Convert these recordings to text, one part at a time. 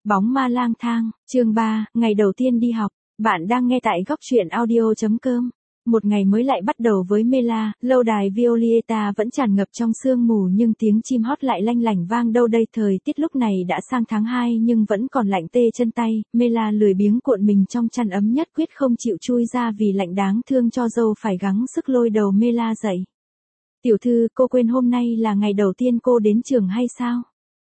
Bóng ma lang thang, chương 3, ngày đầu tiên đi học. Bạn đang nghe tại góc truyện audio.com. Một ngày mới lại bắt đầu với Mela, lâu đài Violeta vẫn tràn ngập trong sương mù nhưng tiếng chim hót lại lanh lảnh vang đâu đây. Thời tiết lúc này đã sang tháng 2 nhưng vẫn còn lạnh tê chân tay, Mela lười biếng cuộn mình trong chăn ấm nhất quyết không chịu chui ra vì lạnh đáng thương cho dâu phải gắng sức lôi đầu Mela dậy. Tiểu thư, cô quên hôm nay là ngày đầu tiên cô đến trường hay sao?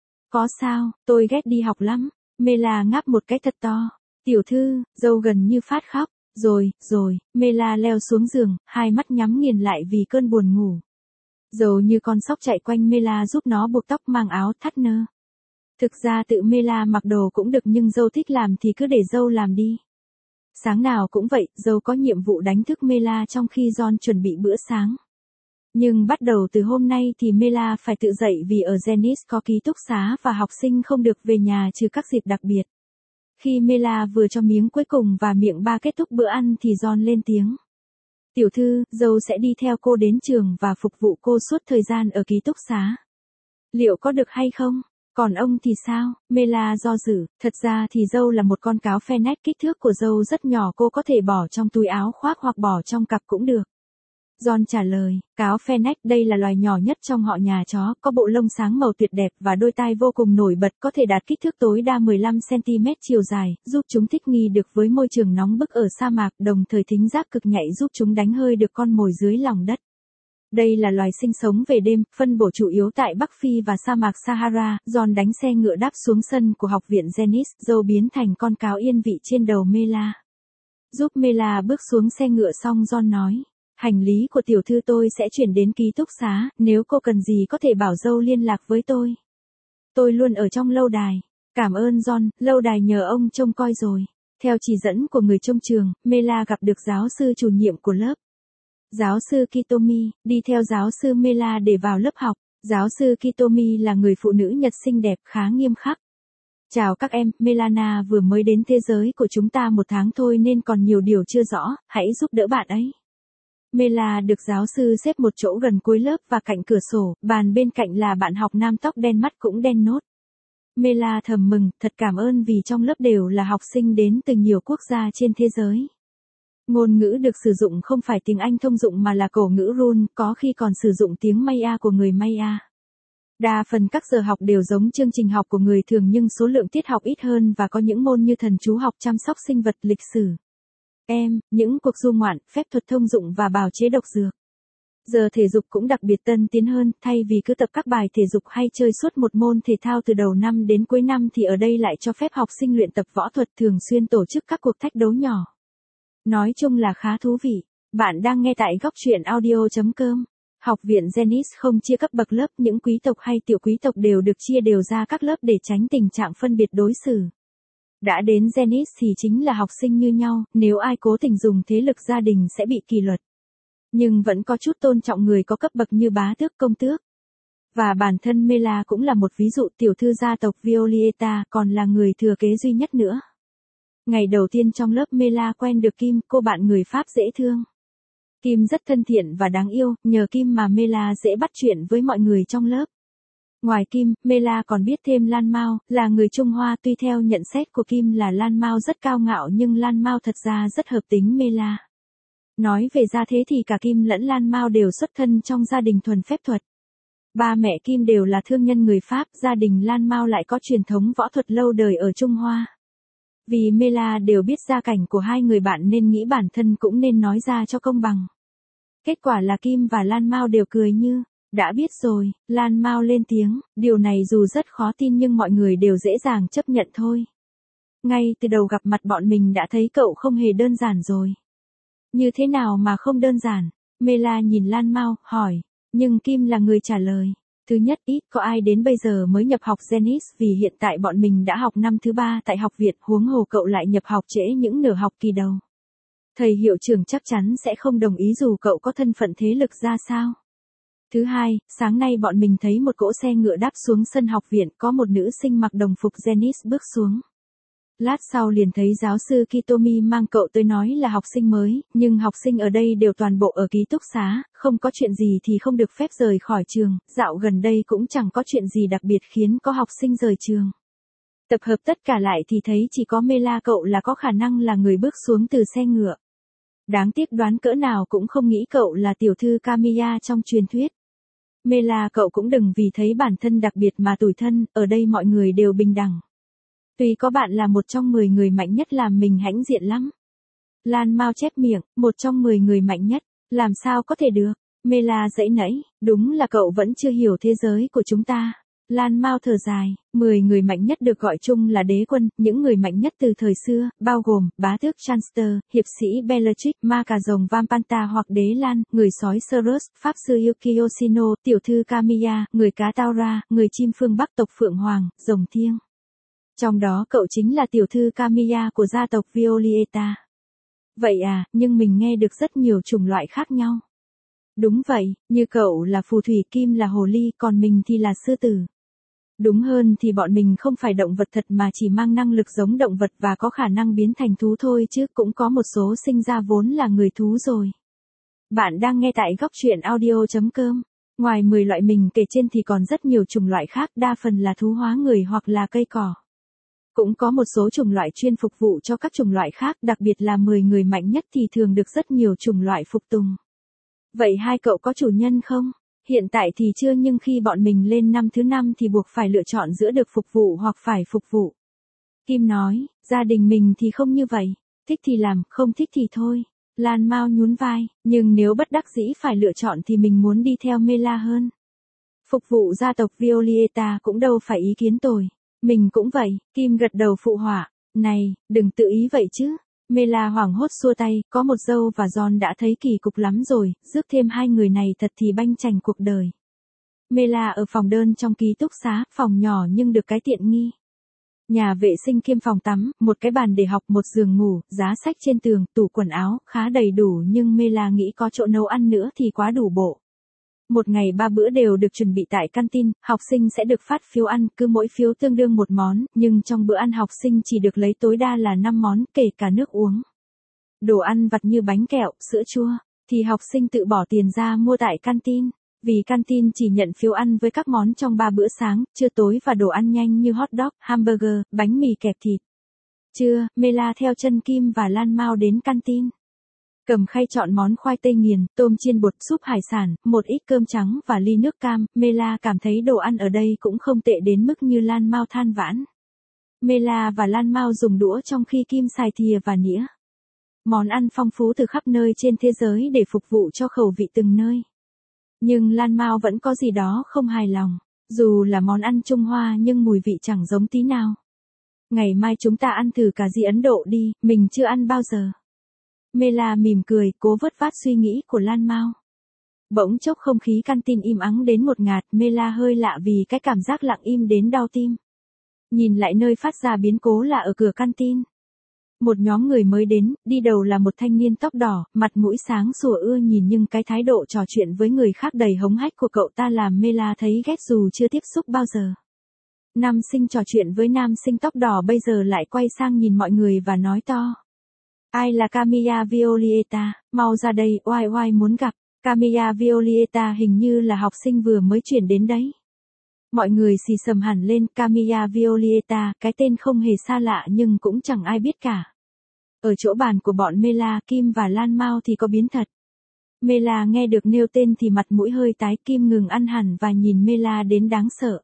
Có sao, tôi ghét đi học lắm. Mela ngáp một cái thật to. Tiểu thư, dâu gần như phát khóc. Rồi, Mela leo xuống giường, hai mắt nhắm nghiền lại vì cơn buồn ngủ. Dâu như con sóc chạy quanh Mela giúp nó buộc tóc mang áo thắt nơ. Thực ra tự Mela mặc đồ cũng được nhưng dâu thích làm thì cứ để dâu làm đi. Sáng nào cũng vậy, dâu có nhiệm vụ đánh thức Mela trong khi John chuẩn bị bữa sáng. Nhưng bắt đầu từ hôm nay thì Mela phải tự dậy vì ở Zenith có ký túc xá và học sinh không được về nhà trừ các dịp đặc biệt. Khi Mela vừa cho miếng cuối cùng và miệng ba kết thúc bữa ăn thì John lên tiếng. Tiểu thư, dâu sẽ đi theo cô đến trường và phục vụ cô suốt thời gian ở ký túc xá. Liệu có được hay không? Còn ông thì sao? Mela do dự, thật ra thì dâu là một con cáo Fennet, kích thước của dâu rất nhỏ, cô có thể bỏ trong túi áo khoác hoặc bỏ trong cặp cũng được. John trả lời, cáo Fennet đây là loài nhỏ nhất trong họ nhà chó, có bộ lông sáng màu tuyệt đẹp và đôi tai vô cùng nổi bật, có thể đạt kích thước tối đa 15cm chiều dài, giúp chúng thích nghi được với môi trường nóng bức ở sa mạc, đồng thời thính giác cực nhạy giúp chúng đánh hơi được con mồi dưới lòng đất. Đây là loài sinh sống về đêm, phân bổ chủ yếu tại Bắc Phi và sa mạc Sahara. John đánh xe ngựa đáp xuống sân của học viện Zenith, dâu biến thành con cáo yên vị trên đầu Mela. Giúp Mela bước xuống xe ngựa xong John nói. Hành lý của tiểu thư tôi sẽ chuyển đến ký túc xá, nếu cô cần gì có thể bảo dâu liên lạc với tôi. Tôi luôn ở trong lâu đài. Cảm ơn John, lâu đài nhờ ông trông coi rồi. Theo chỉ dẫn của người trông trường, Mela gặp được giáo sư chủ nhiệm của lớp. Giáo sư Kitomi, đi theo giáo sư Mela để vào lớp học. Giáo sư Kitomi là người phụ nữ Nhật xinh đẹp khá nghiêm khắc. Chào các em, Melana vừa mới đến thế giới của chúng ta 1 tháng thôi nên còn nhiều điều chưa rõ, hãy giúp đỡ bạn ấy. Mela được giáo sư xếp một chỗ gần cuối lớp và cạnh cửa sổ, bàn bên cạnh là bạn học nam tóc đen mắt cũng đen nốt. Mela thầm mừng, thật cảm ơn vì trong lớp đều là học sinh đến từ nhiều quốc gia trên thế giới. Ngôn ngữ được sử dụng không phải tiếng Anh thông dụng mà là cổ ngữ Run, có khi còn sử dụng tiếng Maya của người Maya. Đa phần các giờ học đều giống chương trình học của người thường nhưng số lượng tiết học ít hơn và có những môn như thần chú học, chăm sóc sinh vật, lịch sử. Những cuộc du ngoạn, phép thuật thông dụng và bào chế độc dược. Giờ thể dục cũng đặc biệt tân tiến hơn, thay vì cứ tập các bài thể dục hay chơi suốt một môn thể thao từ đầu năm đến cuối năm thì ở đây lại cho phép học sinh luyện tập võ thuật, thường xuyên tổ chức các cuộc thách đấu nhỏ. Nói chung là khá thú vị. Bạn đang nghe tại góc truyện audio.com. Học viện Zenith không chia cấp bậc lớp, những quý tộc hay tiểu quý tộc đều được chia đều ra các lớp để tránh tình trạng phân biệt đối xử. Đã đến Zenith thì chính là học sinh như nhau, nếu ai cố tình dùng thế lực gia đình sẽ bị kỷ luật. Nhưng vẫn có chút tôn trọng người có cấp bậc như bá tước, công tước. Và bản thân Mela cũng là một ví dụ, tiểu thư gia tộc Violeta, còn là người thừa kế duy nhất nữa. Ngày đầu tiên trong lớp Mela quen được Kim, cô bạn người Pháp dễ thương. Kim rất thân thiện và đáng yêu, nhờ Kim mà Mela dễ bắt chuyện với mọi người trong lớp. Ngoài Kim, Mela còn biết thêm Lan Mao, là người Trung Hoa, tuy theo nhận xét của Kim là Lan Mao rất cao ngạo nhưng Lan Mao thật ra rất hợp tính Mela. Nói về gia thế thì cả Kim lẫn Lan Mao đều xuất thân trong gia đình thuần phép thuật. Ba mẹ Kim đều là thương nhân người Pháp, gia đình Lan Mao lại có truyền thống võ thuật lâu đời ở Trung Hoa. Vì Mela đều biết gia cảnh của hai người bạn nên nghĩ bản thân cũng nên nói ra cho công bằng. Kết quả là Kim và Lan Mao đều cười như, đã biết rồi. Lan Mao lên tiếng, điều này dù rất khó tin nhưng mọi người đều dễ dàng chấp nhận thôi. Ngay từ đầu gặp mặt bọn mình đã thấy cậu không hề đơn giản rồi. Như thế nào mà không đơn giản? Mela nhìn Lan Mao, hỏi, nhưng Kim là người trả lời. Thứ nhất, ít có ai đến bây giờ mới nhập học Zenith vì hiện tại bọn mình đã học năm thứ 3 tại học viện, huống hồ cậu lại nhập học trễ những nửa học kỳ đầu. Thầy hiệu trưởng chắc chắn sẽ không đồng ý dù cậu có thân phận thế lực ra sao. Thứ hai, sáng nay bọn mình thấy một cỗ xe ngựa đáp xuống sân học viện, có một nữ sinh mặc đồng phục Zenith bước xuống. Lát sau liền thấy giáo sư Kitomi mang cậu tới nói là học sinh mới, nhưng học sinh ở đây đều toàn bộ ở ký túc xá, không có chuyện gì thì không được phép rời khỏi trường, dạo gần đây cũng chẳng có chuyện gì đặc biệt khiến có học sinh rời trường. Tập hợp tất cả lại thì thấy chỉ có Mela cậu là có khả năng là người bước xuống từ xe ngựa. Đáng tiếc đoán cỡ nào cũng không nghĩ cậu là tiểu thư Kamiya trong truyền thuyết. Mela cậu cũng đừng vì thấy bản thân đặc biệt mà tủi thân, ở đây mọi người đều bình đẳng. Tuy có bạn là một trong 10 người mạnh nhất làm mình hãnh diện lắm. Lan Mao chép miệng, một trong 10 người mạnh nhất, làm sao có thể được. Mela giãy nẫy, đúng là cậu vẫn chưa hiểu thế giới của chúng ta. Lan Mao thở dài, 10 người mạnh nhất được gọi chung là đế quân, những người mạnh nhất từ thời xưa, bao gồm, bá tước Chanster, hiệp sĩ Bellatrix, ma cà rồng Vampanta hoặc đế Lan, người sói Cerus, pháp sư Yuki Yoshino, tiểu thư Kamiya, người cá Taura, người chim phương Bắc tộc Phượng Hoàng, rồng thiêng. Trong đó cậu chính là tiểu thư Kamiya của gia tộc Violieta. Vậy à, nhưng mình nghe được rất nhiều chủng loại khác nhau. Đúng vậy, như cậu là phù thủy, Kim là hồ ly, còn mình thì là sư tử. Đúng hơn thì bọn mình không phải động vật thật mà chỉ mang năng lực giống động vật và có khả năng biến thành thú thôi chứ cũng có một số sinh ra vốn là người thú rồi. Bạn đang nghe tại góc truyện audio.com. Ngoài 10 loại mình kể trên thì còn rất nhiều chủng loại khác, đa phần là thú hóa người hoặc là cây cỏ. Cũng có một số chủng loại chuyên phục vụ cho các chủng loại khác, đặc biệt là 10 người mạnh nhất thì thường được rất nhiều chủng loại phục tùng. Vậy hai cậu có chủ nhân không? Hiện tại thì chưa, nhưng khi bọn mình lên năm thứ 5 thì buộc phải lựa chọn giữa được phục vụ hoặc phải phục vụ. Kim nói, gia đình mình thì không như vậy, thích thì làm, không thích thì thôi. Lan Mao nhún vai, nhưng nếu bất đắc dĩ phải lựa chọn thì mình muốn đi theo Mela hơn. Phục vụ gia tộc Violieta cũng đâu phải ý kiến tồi. Mình cũng vậy, Kim gật đầu phụ họa. Này, đừng tự ý vậy chứ. Mela hoảng hốt xua tay, có một dâu và John đã thấy kỳ cục lắm rồi, rước thêm hai người này thật thì banh chành cuộc đời. Mela ở phòng đơn trong ký túc xá, phòng nhỏ nhưng được cái tiện nghi. Nhà vệ sinh kiêm phòng tắm, một cái bàn để học, một giường ngủ, giá sách trên tường, tủ quần áo, khá đầy đủ, nhưng Mela nghĩ có chỗ nấu ăn nữa thì quá đủ bộ. Một ngày 3 bữa đều được chuẩn bị tại canteen, học sinh sẽ được phát phiếu ăn, cứ mỗi phiếu tương đương một món, nhưng trong bữa ăn học sinh chỉ được lấy tối đa là 5 món, kể cả nước uống. Đồ ăn vặt như bánh kẹo, sữa chua, thì học sinh tự bỏ tiền ra mua tại canteen. Vì canteen chỉ nhận phiếu ăn với các món trong 3 bữa sáng, trưa tối và đồ ăn nhanh như hot dog, hamburger, bánh mì kẹp thịt. Trưa, Mela theo chân Kim và Lan Mao đến canteen. Cầm khay chọn món khoai tây nghiền, tôm chiên bột, súp hải sản, một ít cơm trắng và ly nước cam. Mela cảm thấy đồ ăn ở đây cũng không tệ đến mức như Lan Mao than vãn. Mela và Lan Mao dùng đũa trong khi Kim xài thìa và nĩa. Món ăn phong phú từ khắp nơi trên thế giới để phục vụ cho khẩu vị từng nơi. Nhưng Lan Mao vẫn có gì đó không hài lòng. Dù là món ăn Trung Hoa nhưng mùi vị chẳng giống tí nào. Ngày mai chúng ta ăn thử cà ri Ấn Độ đi, mình chưa ăn bao giờ. Mela mỉm cười, cố vớt vát suy nghĩ của Lan Mao. Bỗng chốc không khí canteen im ắng đến một ngạt, Mela hơi lạ vì cái cảm giác lặng im đến đau tim. Nhìn lại nơi phát ra biến cố là ở cửa canteen. Một nhóm người mới đến, đi đầu là một thanh niên tóc đỏ, mặt mũi sáng sủa ưa nhìn nhưng cái thái độ trò chuyện với người khác đầy hống hách của cậu ta làm Mela thấy ghét dù chưa tiếp xúc bao giờ. Nam sinh trò chuyện với nam sinh tóc đỏ bây giờ lại quay sang nhìn mọi người và nói to. Ai là Kamiya Violieta, mau ra đây, oai oai muốn gặp. Kamiya Violieta hình như là học sinh vừa mới chuyển đến đấy. Mọi người xì xầm hẳn lên, Kamiya Violieta, cái tên không hề xa lạ nhưng cũng chẳng ai biết cả. Ở chỗ bàn của bọn Mela, Kim và Lan Mao thì có biến thật. Mela nghe được nêu tên thì mặt mũi hơi tái, Kim ngừng ăn hẳn và nhìn Mela đến đáng sợ.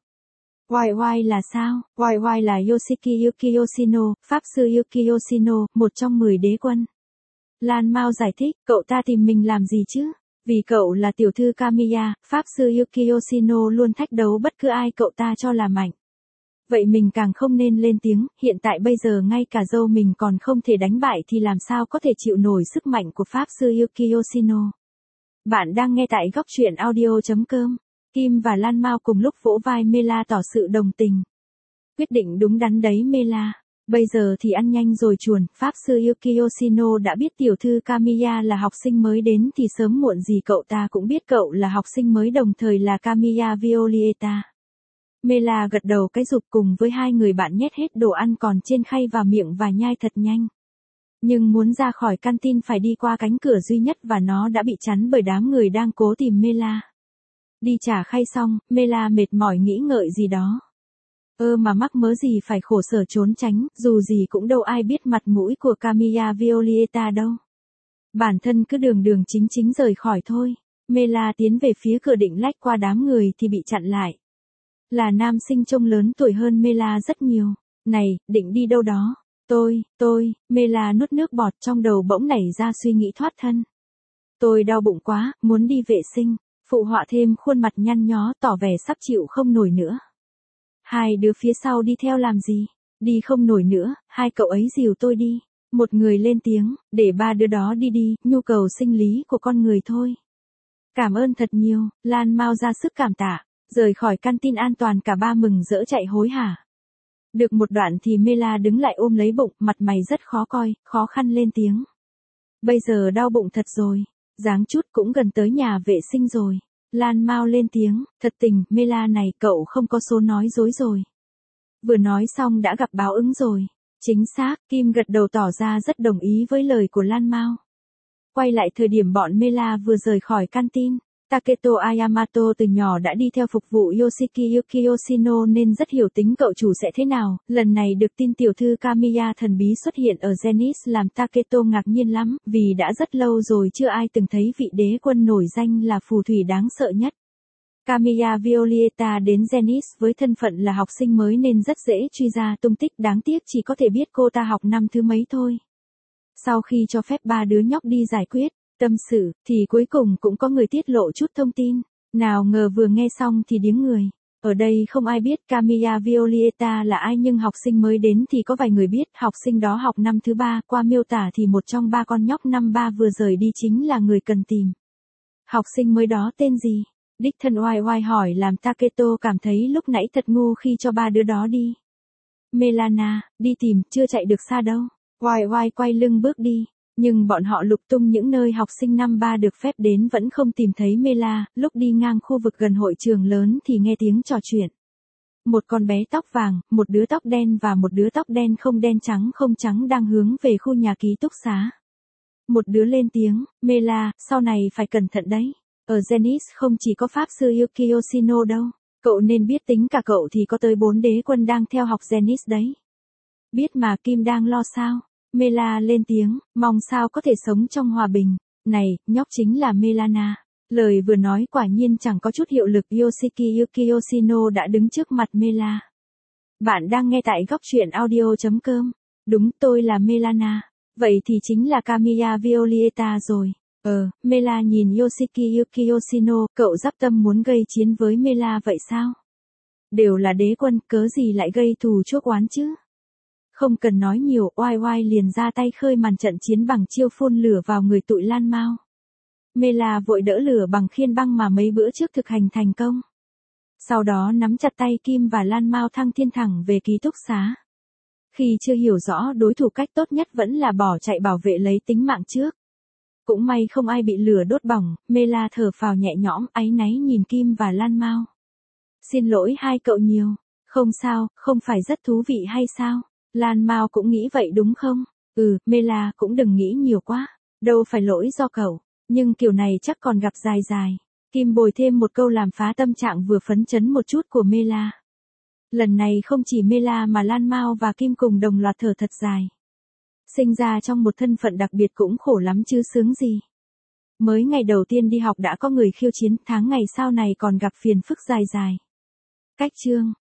YY là sao? YY là Yoshiki Yuki Yoshino, pháp sư Yuki Yoshino, một trong 10 đế quân. Lan Mao giải thích, cậu ta tìm mình làm gì chứ? Vì cậu là tiểu thư Kamiya, pháp sư Yuki Yoshino luôn thách đấu bất cứ ai cậu ta cho là mạnh. Vậy mình càng không nên lên tiếng, hiện tại bây giờ ngay cả dâu mình còn không thể đánh bại thì làm sao có thể chịu nổi sức mạnh của pháp sư Yuki Yoshino. Bạn đang nghe tại góc truyện audio.com. Kim và Lan Mao cùng lúc vỗ vai Mela tỏ sự đồng tình. Quyết định đúng đắn đấy Mela. Bây giờ thì ăn nhanh rồi chuồn, pháp sư Yuki Yoshino đã biết tiểu thư Kamiya là học sinh mới đến thì sớm muộn gì cậu ta cũng biết cậu là học sinh mới đồng thời là Kamiya Violieta. Mela gật đầu cái rụp cùng với hai người bạn nhét hết đồ ăn còn trên khay vào miệng và nhai thật nhanh. Nhưng muốn ra khỏi canteen phải đi qua cánh cửa duy nhất và nó đã bị chắn bởi đám người đang cố tìm Mela. Đi trả khay xong, Mela mệt mỏi nghĩ ngợi gì đó. Mà mắc mớ gì phải khổ sở trốn tránh, dù gì cũng đâu ai biết mặt mũi của Camilla Violeta đâu. Bản thân cứ đường đường chính chính rời khỏi thôi. Mela tiến về phía cửa định lách qua đám người thì bị chặn lại. Là nam sinh trông lớn tuổi hơn Mela rất nhiều. Này, định đi đâu đó? Mela nuốt nước bọt trong đầu bỗng nảy ra suy nghĩ thoát thân. Tôi đau bụng quá, muốn đi vệ sinh. Phụ họa thêm khuôn mặt nhăn nhó tỏ vẻ sắp chịu không nổi nữa. Hai đứa phía sau đi theo làm gì? Đi không nổi nữa, hai cậu ấy dìu tôi đi. Một người lên tiếng, để ba đứa đó đi đi, nhu cầu sinh lý của con người thôi. Cảm ơn thật nhiều, Lan Mao ra sức cảm tạ. Rời khỏi căn tin an toàn cả ba mừng rỡ chạy hối hả. Được một đoạn thì Mela đứng lại ôm lấy bụng, mặt mày rất khó coi, khó khăn lên tiếng. Bây giờ đau bụng thật rồi, dáng chút cũng gần tới nhà vệ sinh rồi. Lan Mao lên tiếng, thật tình, Mela này cậu không có số nói dối rồi. Vừa nói xong đã gặp báo ứng rồi. Chính xác, Kim gật đầu tỏ ra rất đồng ý với lời của Lan Mao. Quay lại thời điểm bọn Mela vừa rời khỏi canteen, Taketo Ayamato từ nhỏ đã đi theo phục vụ Yoshiki Yoshino nên rất hiểu tính cậu chủ sẽ thế nào. Lần này được tin tiểu thư Kamiya thần bí xuất hiện ở Zenith làm Taketo ngạc nhiên lắm, vì đã rất lâu rồi chưa ai từng thấy vị đế quân nổi danh là phù thủy đáng sợ nhất. Camilla Violeta đến Zenith với thân phận là học sinh mới nên rất dễ truy ra tung tích, đáng tiếc chỉ có thể biết cô ta học năm thứ mấy thôi. Sau khi cho phép ba đứa nhóc đi giải quyết tâm sự, thì cuối cùng cũng có người tiết lộ chút thông tin. Nào ngờ vừa nghe xong thì điếng người. Ở đây không ai biết Camilla Violeta là ai nhưng học sinh mới đến thì có vài người biết. Học sinh đó học năm thứ 3, qua miêu tả thì một trong ba con nhóc năm 3 vừa rời đi chính là người cần tìm. Học sinh mới đó tên gì? Đích thân oai oai hỏi làm Taketo cảm thấy lúc nãy thật ngu khi cho ba đứa đó đi. Melana, đi tìm, chưa chạy được xa đâu. Oai oai quay lưng bước đi. Nhưng bọn họ lục tung những nơi học sinh năm 3 được phép đến vẫn không tìm thấy Mela. Lúc đi ngang khu vực gần hội trường lớn thì nghe tiếng trò chuyện. Một con bé tóc vàng, một đứa tóc đen và một đứa tóc đen không trắng đang hướng về khu nhà ký túc xá. Một đứa lên tiếng, Mela, sau này phải cẩn thận đấy. Ở Zenith không chỉ có pháp sư Yuki Yoshino đâu. Cậu nên biết tính cả cậu thì có tới 4 đế quân đang theo học Zenith đấy. Biết mà, Kim đang lo sao? Mela lên tiếng, mong sao có thể sống trong hòa bình. Này, nhóc chính là Melana. Lời vừa nói quả nhiên chẳng có chút hiệu lực. Yoshiki Yuki Yoshino đã đứng trước mặt Mela. Bạn đang nghe tại góc truyện audio.com. Đúng, tôi là Melana. Vậy thì chính là Camilla Violeta rồi. Mela nhìn Yoshiki Yuki Yoshino, cậu dắp tâm muốn gây chiến với Mela vậy sao? Đều là đế quân, cớ gì lại gây thù chuốc oán chứ? Không cần nói nhiều, oai oai liền ra tay khơi màn trận chiến bằng chiêu phun lửa vào người tụi Lan Mao. Mela vội đỡ lửa bằng khiên băng mà mấy bữa trước thực hành thành công. Sau đó nắm chặt tay Kim và Lan Mao thăng thiên thẳng về ký túc xá. Khi chưa hiểu rõ đối thủ, cách tốt nhất vẫn là bỏ chạy bảo vệ lấy tính mạng trước. Cũng may không ai bị lửa đốt bỏng, Mela thở phào nhẹ nhõm, áy náy nhìn Kim và Lan Mao. Xin lỗi hai cậu nhiều. Không sao, không phải rất thú vị hay sao? Lan Mao cũng nghĩ vậy đúng không? Mela cũng đừng nghĩ nhiều quá. Đâu phải lỗi do cậu. Nhưng kiểu này chắc còn gặp dài dài. Kim bồi thêm một câu làm phá tâm trạng vừa phấn chấn một chút của Mela. Lần này không chỉ Mela mà Lan Mao và Kim cùng đồng loạt thở thật dài. Sinh ra trong một thân phận đặc biệt cũng khổ lắm chứ sướng gì. Mới ngày đầu tiên đi học đã có người khiêu chiến, tháng ngày sau này còn gặp phiền phức dài dài. Cách chương